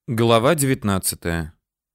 Глава 19.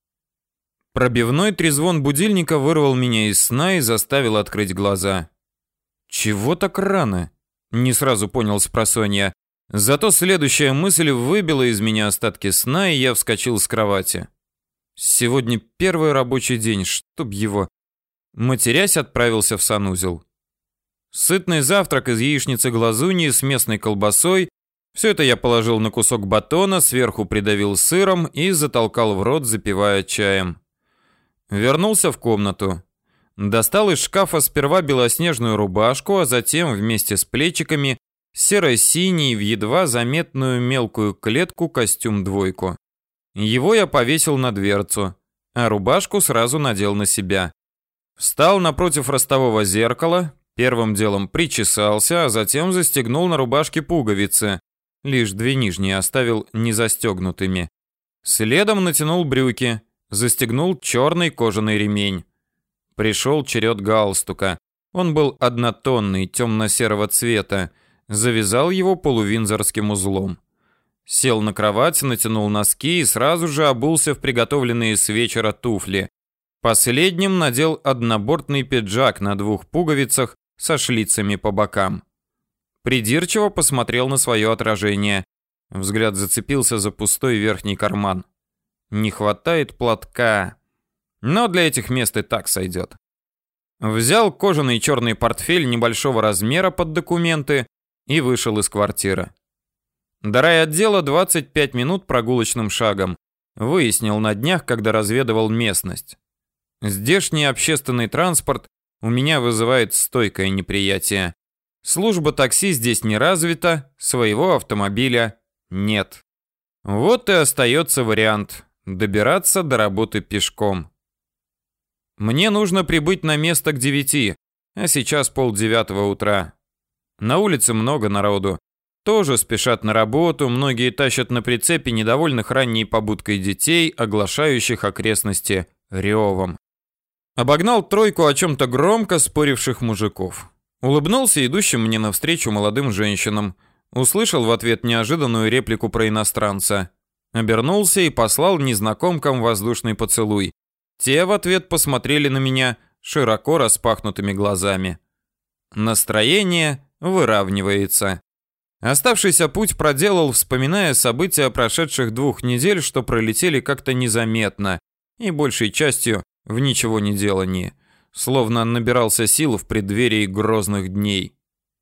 Пробивной трезвон будильника вырвал меня из сна и заставил открыть глаза. Чего так рано? Не сразу понял спросонья. Зато следующая мысль выбила из меня остатки сна, и я вскочил с кровати. Сегодня первый рабочий день, чтоб его. Матерясь, отправился в санузел. Сытный завтрак из яичницы-глазуньи с местной колбасой. Все это я положил на кусок батона, сверху придавил сыром и затолкал в рот, запивая чаем. Вернулся в комнату. Достал из шкафа сперва белоснежную рубашку, а затем вместе с плечиками серо-синий в едва заметную мелкую клетку костюм-двойку. Его я повесил на дверцу, а рубашку сразу надел на себя. Встал напротив ростового зеркала, первым делом причесался, а затем застегнул на рубашке пуговицы. Лишь две нижние оставил незастегнутыми. Следом натянул брюки, застегнул черный кожаный ремень. Пришел черед галстука. Он был однотонный, темно-серого цвета. Завязал его полувиндзорским узлом. Сел на кровать, натянул носки и сразу же обулся в приготовленные с вечера туфли. Последним надел однобортный пиджак на двух пуговицах со шлицами по бокам. Придирчиво посмотрел на свое отражение. Взгляд зацепился за пустой верхний карман. Не хватает платка. Но для этих мест и так сойдет. Взял кожаный черный портфель небольшого размера под документы и вышел из квартиры. До райотдела 25 минут прогулочным шагом. Выяснил на днях, когда разведывал местность. Здешний общественный транспорт у меня вызывает стойкое неприятие. Служба такси здесь не развита, своего автомобиля нет. Вот и остается вариант добираться до работы пешком. Мне нужно прибыть на место к 9, а сейчас 8:30 утра. На улице много народу. Тоже спешат на работу, многие тащат на прицепе недовольных ранней побудкой детей, оглашающих окрестности ревом. Обогнал тройку о чем-то громко споривших мужиков. Улыбнулся идущим мне навстречу молодым женщинам. Услышал в ответ неожиданную реплику про иностранца. Обернулся и послал незнакомкам воздушный поцелуй. Те в ответ посмотрели на меня широко распахнутыми глазами. Настроение выравнивается. Оставшийся путь проделал, вспоминая события прошедших 2 недель, что пролетели как-то незаметно и большей частью в ничего не делании. Словно набирался сил в преддверии грозных дней.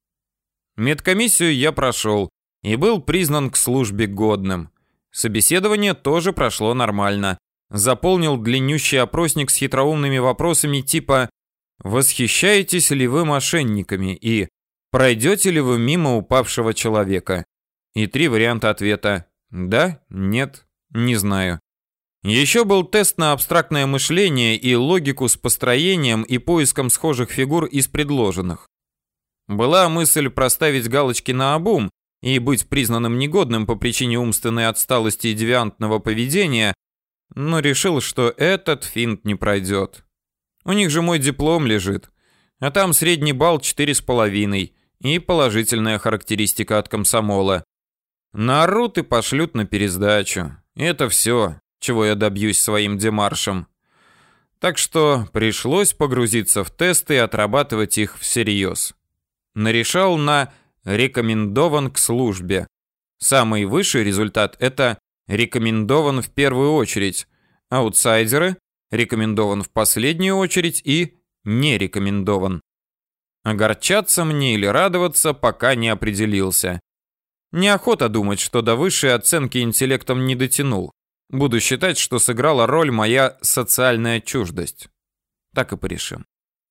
Медкомиссию я прошел и был признан к службе годным. Собеседование тоже прошло нормально. Заполнил длиннющий опросник с хитроумными вопросами типа «Восхищаетесь ли вы мошенниками?» и «Пройдете ли вы мимо упавшего человека?» И 3 варианта ответа «Да», «Нет», «Не знаю». Еще был тест на абстрактное мышление и логику с построением и поиском схожих фигур из предложенных. Была мысль проставить галочки наобум и быть признанным негодным по причине умственной отсталости и девиантного поведения, но решил, что этот финт не пройдет. У них же мой диплом лежит, а там средний балл 4,5 и положительная характеристика от комсомола. Наорут и пошлют на пересдачу. Это все, чего я добьюсь своим демаршем. Так что пришлось погрузиться в тесты и отрабатывать их всерьез. Нарешал на «рекомендован к службе». Самый высший результат – это «рекомендован в первую очередь», аутсайдеры «рекомендован в последнюю очередь» и «не рекомендован». Огорчаться мне или радоваться пока не определился. Неохота думать, что до высшей оценки интеллектом не дотянул. Буду считать, что сыграла роль моя социальная чуждость. Так и порешим.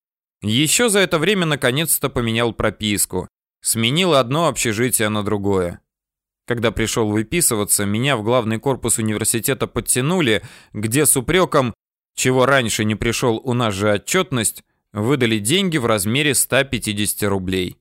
Еще за это время наконец-то поменял прописку. Сменил одно общежитие на другое. Когда пришел выписываться, меня в главный корпус университета подтянули, где с упреком, чего раньше не пришел у нас же отчетность, выдали деньги в размере 150 рублей.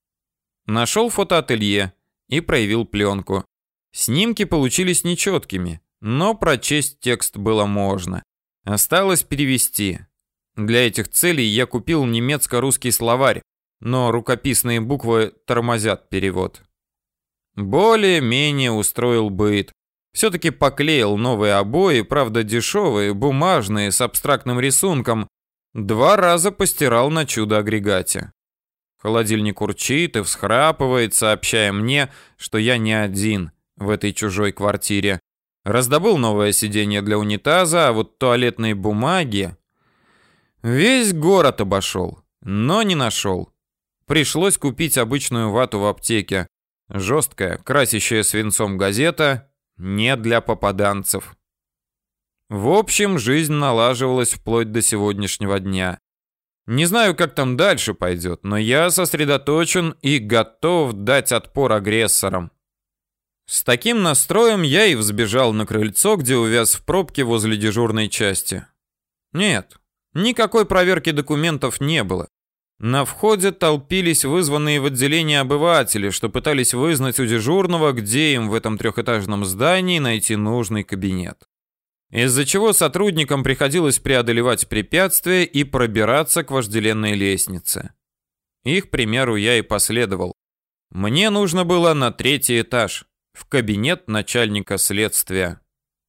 Нашел фотоателье и проявил пленку. Снимки получились нечеткими. Но прочесть текст было можно. Осталось перевести. Для этих целей я купил немецко-русский словарь, но рукописные буквы тормозят перевод. Более-менее устроил быт. Все-таки поклеил новые обои, правда дешевые, бумажные, с абстрактным рисунком. 2 раза постирал на чудо-агрегате. Холодильник урчит и всхрапывает, сообщая мне, что я не один в этой чужой квартире. Раздобыл новое сиденье для унитаза, а вот туалетные бумаги... Весь город обошел, но не нашел. Пришлось купить обычную вату в аптеке. Жесткая, красящая свинцом газета, не для попаданцев. В общем, жизнь налаживалась вплоть до сегодняшнего дня. Не знаю, как там дальше пойдет, но я сосредоточен и готов дать отпор агрессорам. С таким настроем я и взбежал на крыльцо, где увяз в пробке возле дежурной части. Нет, никакой проверки документов не было. На входе толпились вызванные в отделение обыватели, что пытались вызнать у дежурного, где им в этом 3-этажном здании найти нужный кабинет. Из-за чего сотрудникам приходилось преодолевать препятствия и пробираться к вожделенной лестнице. Их примеру я и последовал. Мне нужно было на 3-й этаж, в кабинет начальника следствия.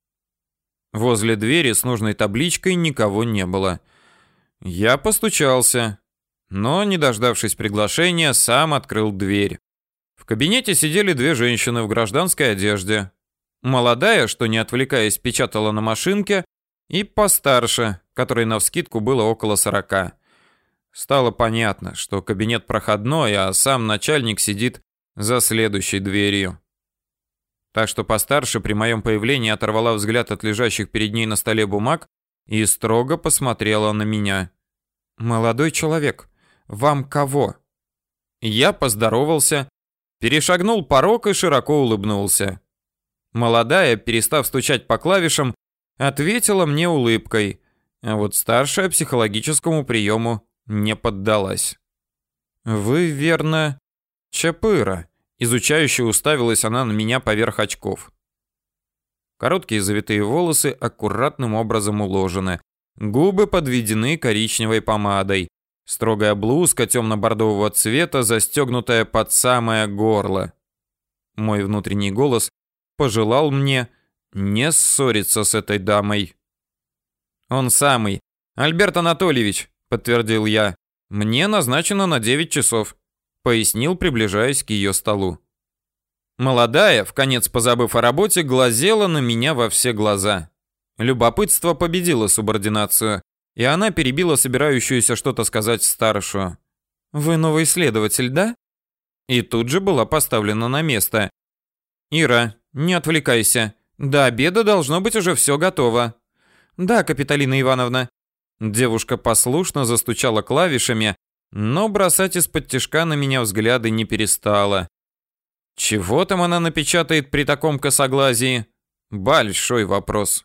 Возле двери с нужной табличкой никого не было. Я постучался, но, не дождавшись приглашения, сам открыл дверь. В кабинете сидели 2 женщины в гражданской одежде. Молодая, что не отвлекаясь, печатала на машинке, и постарше, которой навскидку было около 40. Стало понятно, что кабинет проходной, а сам начальник сидит за следующей дверью. Так что постарше при моем появлении оторвала взгляд от лежащих перед ней на столе бумаг и строго посмотрела на меня. «Молодой человек, вам кого?» Я поздоровался, перешагнул порог и широко улыбнулся. Молодая, перестав стучать по клавишам, ответила мне улыбкой, а вот старшая психологическому приему не поддалась. «Вы, верно, Чапыра?» Изучающе уставилась она на меня поверх очков. Короткие завитые волосы аккуратным образом уложены, губы подведены коричневой помадой, строгая блузка темно-бордового цвета, застегнутая под самое горло. Мой внутренний голос пожелал мне не ссориться с этой дамой. «Он самый. Альберт Анатольевич», — подтвердил я. «Мне назначено на 9 часов», — пояснил, приближаясь к ее столу. Молодая, вконец позабыв о работе, глазела на меня во все глаза. Любопытство победило субординацию, и она перебила собирающуюся что-то сказать старшую. «Вы новый следователь, да?» И тут же была поставлена на место. «Ира, не отвлекайся. До обеда должно быть уже все готово». «Да, Капитолина Ивановна». Девушка послушно застучала клавишами, но бросать из-под тишка на меня взгляды не перестала. Чего там она напечатает при таком косоглазии? Большой вопрос.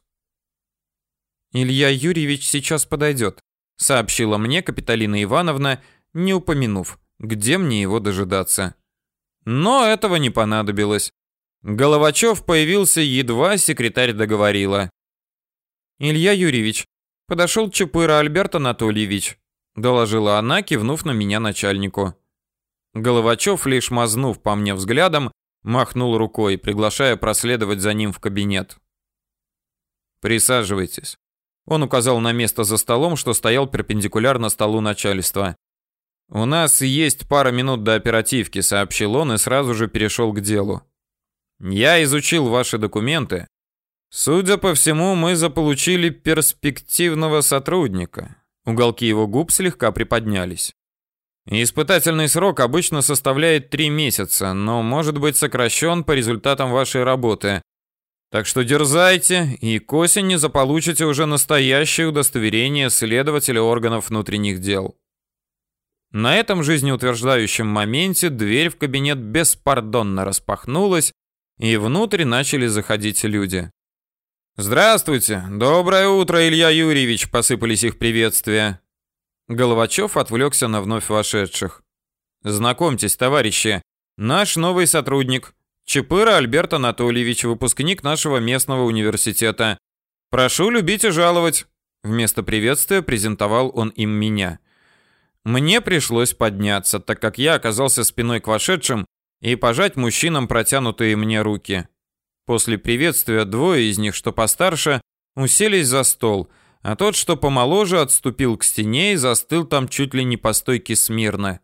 «Илья Юрьевич сейчас подойдет», — сообщила мне Капитолина Ивановна, не упомянув, где мне его дожидаться. Но этого не понадобилось. Головачев появился, едва секретарь договорила. «Илья Юрьевич, подошел Чапыра Альберт Анатольевич», — доложила она, кивнув на меня начальнику. Головачев, лишь мазнув по мне взглядом, махнул рукой, приглашая проследовать за ним в кабинет. «Присаживайтесь». Он указал на место за столом, что стоял перпендикулярно столу начальства. «У нас есть пара минут до оперативки», — сообщил он и сразу же перешел к делу. «Я изучил ваши документы. Судя по всему, мы заполучили перспективного сотрудника». Уголки его губ слегка приподнялись. «Испытательный срок обычно составляет 3 месяца, но может быть сокращен по результатам вашей работы. Так что дерзайте, и к осени заполучите уже настоящее удостоверение следователя органов внутренних дел». На этом жизнеутверждающем моменте дверь в кабинет беспардонно распахнулась, и внутрь начали заходить люди. «Здравствуйте! Доброе утро, Илья Юрьевич!» — посыпались их приветствия. Головачев отвлекся на вновь вошедших. «Знакомьтесь, товарищи, наш новый сотрудник, Чапыра Альберт Анатольевич, выпускник нашего местного университета. Прошу любить и жаловать». Вместо приветствия презентовал он им меня. Мне пришлось подняться, так как я оказался спиной к вошедшим и пожать мужчинам протянутые мне руки. После приветствия двое из них, что постарше, уселись за стол, а тот, что помоложе, отступил к стене и застыл там чуть ли не по стойке смирно.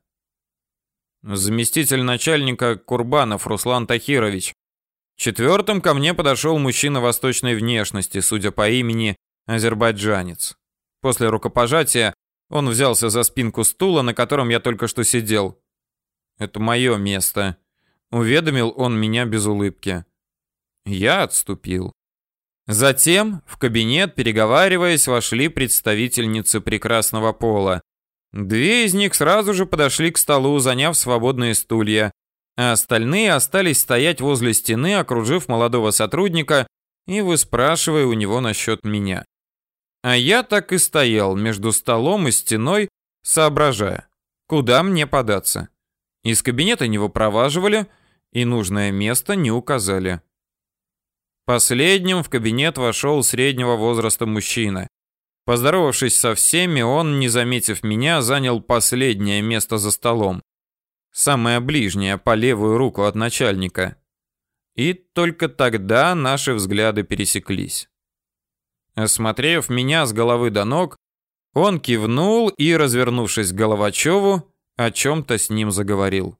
Заместитель начальника Курбанов Руслан Тахирович. Четвертым ко мне подошел мужчина восточной внешности, судя по имени, азербайджанец. После рукопожатия он взялся за спинку стула, на котором я только что сидел. «Это мое место», — уведомил он меня без улыбки. Я отступил. Затем в кабинет, переговариваясь, вошли представительницы прекрасного пола. Две из них сразу же подошли к столу, заняв свободные стулья, а остальные остались стоять возле стены, окружив молодого сотрудника и выспрашивая у него насчет меня. А я так и стоял между столом и стеной, соображая, куда мне податься. Из кабинета не выпроваживали и нужное место не указали. Последним в кабинет вошел среднего возраста мужчина. Поздоровавшись со всеми, он, не заметив меня, занял последнее место за столом. Самое ближнее, по левую руку от начальника. И только тогда наши взгляды пересеклись. Осмотрев меня с головы до ног, он кивнул и, развернувшись к Головачеву, о чем-то с ним заговорил.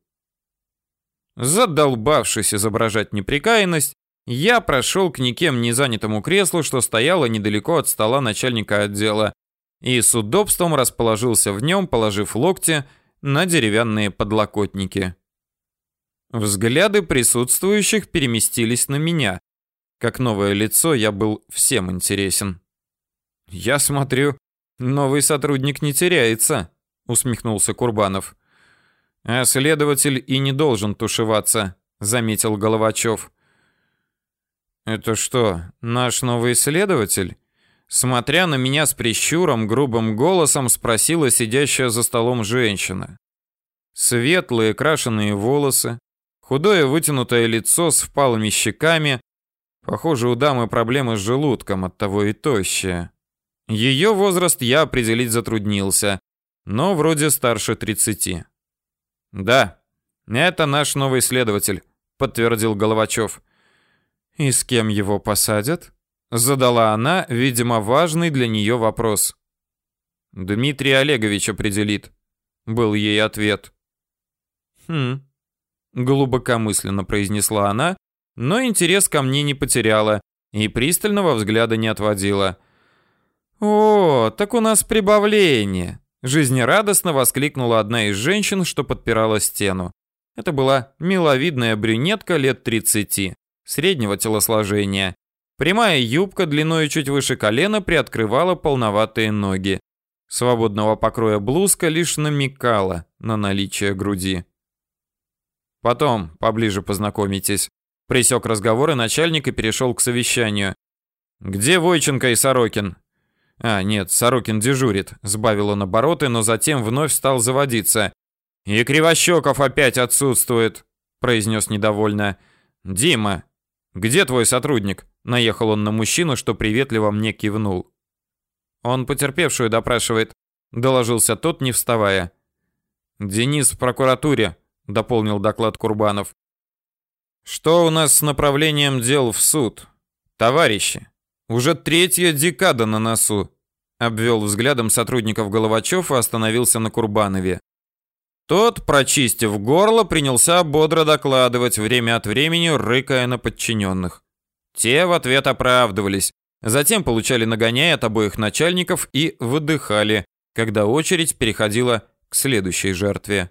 Задолбавшись изображать неприкаянность, я прошел к никем не занятому креслу, что стояло недалеко от стола начальника отдела, и с удобством расположился в нем, положив локти на деревянные подлокотники. Взгляды присутствующих переместились на меня. Как новое лицо я был всем интересен. «Я смотрю, новый сотрудник не теряется», — усмехнулся Курбанов. «А следователь и не должен тушеваться», — заметил Головачев. «Это что, наш новый следователь?» Смотря на меня с прищуром, грубым голосом спросила сидящая за столом женщина. Светлые крашеные волосы, худое вытянутое лицо с впалыми щеками. Похоже, у дамы проблемы с желудком, оттого и тощая. Ее возраст я определить затруднился, но вроде старше 30. «Да, это наш новый следователь», — подтвердил Головачев. «И с кем его посадят?» — задала она, видимо, важный для нее вопрос. «Дмитрий Олегович определит», — был ей ответ. Глубокомысленно произнесла она, но интерес ко мне не потеряла и пристального взгляда не отводила. «О, так у нас прибавление!» — жизнерадостно воскликнула одна из женщин, что подпирала стену. Это была миловидная брюнетка лет 30. Среднего телосложения. Прямая юбка длиной чуть выше колена приоткрывала полноватые ноги. Свободного покроя блузка лишь намекала на наличие груди. «Потом поближе познакомитесь», — пресек разговор и начальник и перешел к совещанию. «Где Войченко и Сорокин?» «А, нет, Сорокин дежурит», — сбавил он обороты, но затем вновь стал заводиться. «И Кривощеков опять отсутствует», — произнес недовольно. «Дима, где твой сотрудник?» — наехал он на мужчину, что приветливо мне кивнул. «Он потерпевшую допрашивает», — доложился тот, не вставая. «Денис в прокуратуре», — дополнил доклад Курбанов. «Что у нас с направлением дел в суд? Товарищи, уже 3-я декада на носу», — обвел взглядом сотрудников Головачев и остановился на Курбанове. Тот, прочистив горло, принялся бодро докладывать, время от времени рыкая на подчиненных. Те в ответ оправдывались, затем получали нагоняй от обоих начальников и выдыхали, когда очередь переходила к следующей жертве.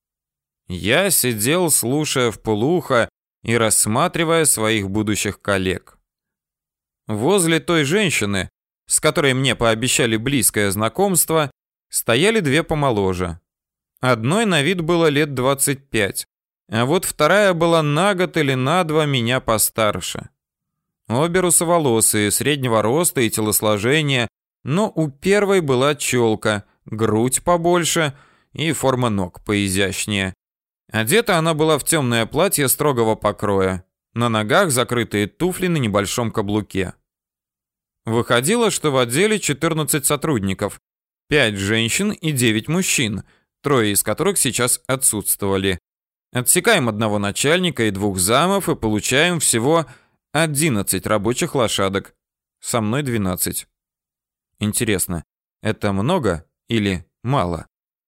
Я сидел, слушая вполуха и рассматривая своих будущих коллег. Возле той женщины, с которой мне пообещали близкое знакомство, стояли две помоложе. Одной на вид было лет 25, а вот вторая была на год или на 2 меня постарше. Обе русоволосые, среднего роста и телосложения, но у первой была челка, грудь побольше и форма ног поизящнее. Одета она была в темное платье строгого покроя, на ногах закрытые туфли на небольшом каблуке. Выходило, что в отделе 14 сотрудников, 5 женщин и 9 мужчин, 3 из которых сейчас отсутствовали. Отсекаем одного начальника и 2 замов и получаем всего 11 рабочих лошадок. Со мной 12. Интересно, это много или мало?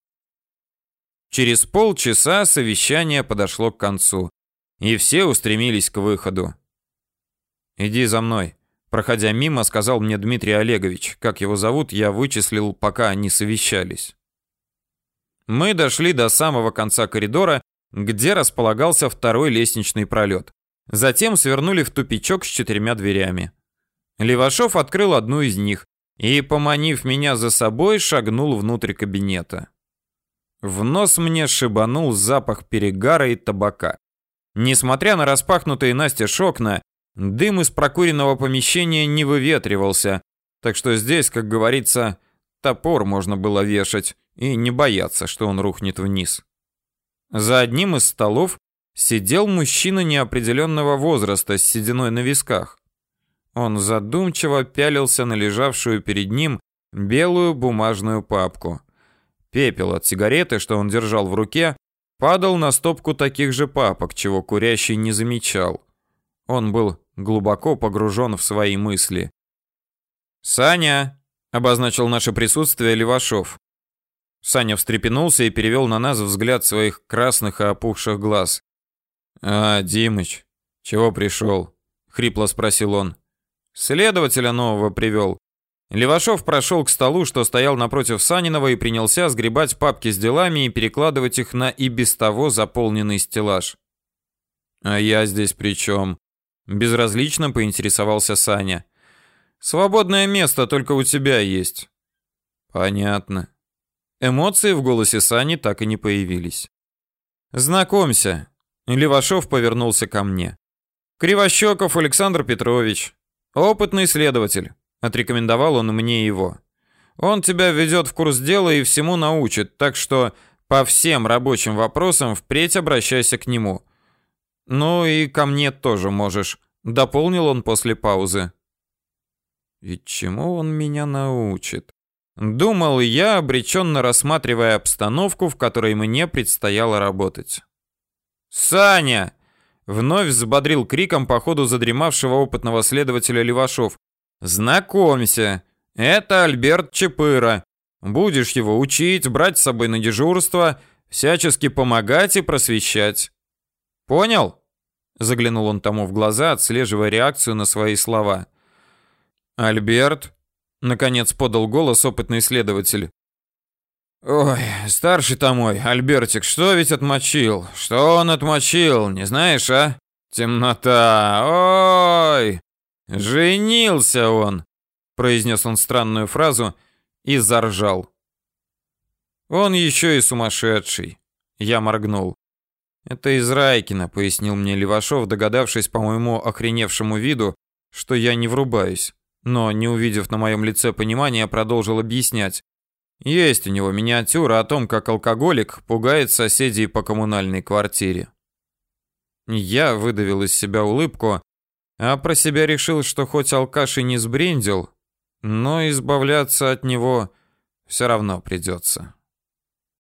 Через полчаса совещание подошло к концу, и все устремились к выходу. «Иди за мной», — проходя мимо, сказал мне Дмитрий Олегович. Как его зовут, я вычислил, пока они совещались. Мы дошли до самого конца коридора, где располагался второй лестничный пролет. Затем свернули в тупичок с 4 дверями. Левашов открыл одну из них и, поманив меня за собой, шагнул внутрь кабинета. В нос мне шибанул запах перегара и табака. Несмотря на распахнутые настежь окна, дым из прокуренного помещения не выветривался, так что здесь, как говорится, топор можно было вешать и не бояться, что он рухнет вниз. За одним из столов сидел мужчина неопределенного возраста с сединой на висках. Он задумчиво пялился на лежавшую перед ним белую бумажную папку. Пепел от сигареты, что он держал в руке, падал на стопку таких же папок, чего курящий не замечал. Он был глубоко погружен в свои мысли. «Саня!» — обозначил наше присутствие Левашов. Саня встрепенулся и перевел на нас взгляд своих красных и опухших глаз. «А, Димыч, чего пришел?» — хрипло спросил он. «Следователя нового привел». Левашов прошел к столу, что стоял напротив Санинова, и принялся сгребать папки с делами и перекладывать их на и без того заполненный стеллаж. «А я здесь при чем?» — безразлично поинтересовался Саня. «Свободное место только у тебя есть». «Понятно». Эмоции в голосе Сани так и не появились. «Знакомься». Левашов повернулся ко мне. «Кривощеков Александр Петрович. Опытный следователь. Отрекомендовал он мне его. Он тебя введет в курс дела и всему научит, так что по всем рабочим вопросам впредь обращайся к нему. Ну и ко мне тоже можешь», — дополнил он после паузы. «И чему он меня научит?» — думал я, обреченно рассматривая обстановку, в которой мне предстояло работать. «Саня!» — вновь взбодрил криком по ходу задремавшего опытного следователя Левашов. «Знакомься, это Альберт Чапыра. Будешь его учить, брать с собой на дежурство, всячески помогать и просвещать. Понял?» Заглянул он тому в глаза, отслеживая реакцию на свои слова. «Альберт?» — наконец подал голос опытный следователь. «Ой, старший-то мой, Альбертик, что ведь отмочил? Что он отмочил, не знаешь, а? Темнота, ой! Женился он!» Произнес он странную фразу и заржал. «Он еще и сумасшедший!» Я моргнул. «Это из Райкина», — пояснил мне Левашов, догадавшись по моему охреневшему виду, что я не врубаюсь, но, не увидев на моем лице понимания, продолжил объяснять. Есть у него миниатюра о том, как алкоголик пугает соседей по коммунальной квартире. Я выдавил из себя улыбку, а про себя решил, что хоть алкаш и не сбрендил, но избавляться от него все равно придется.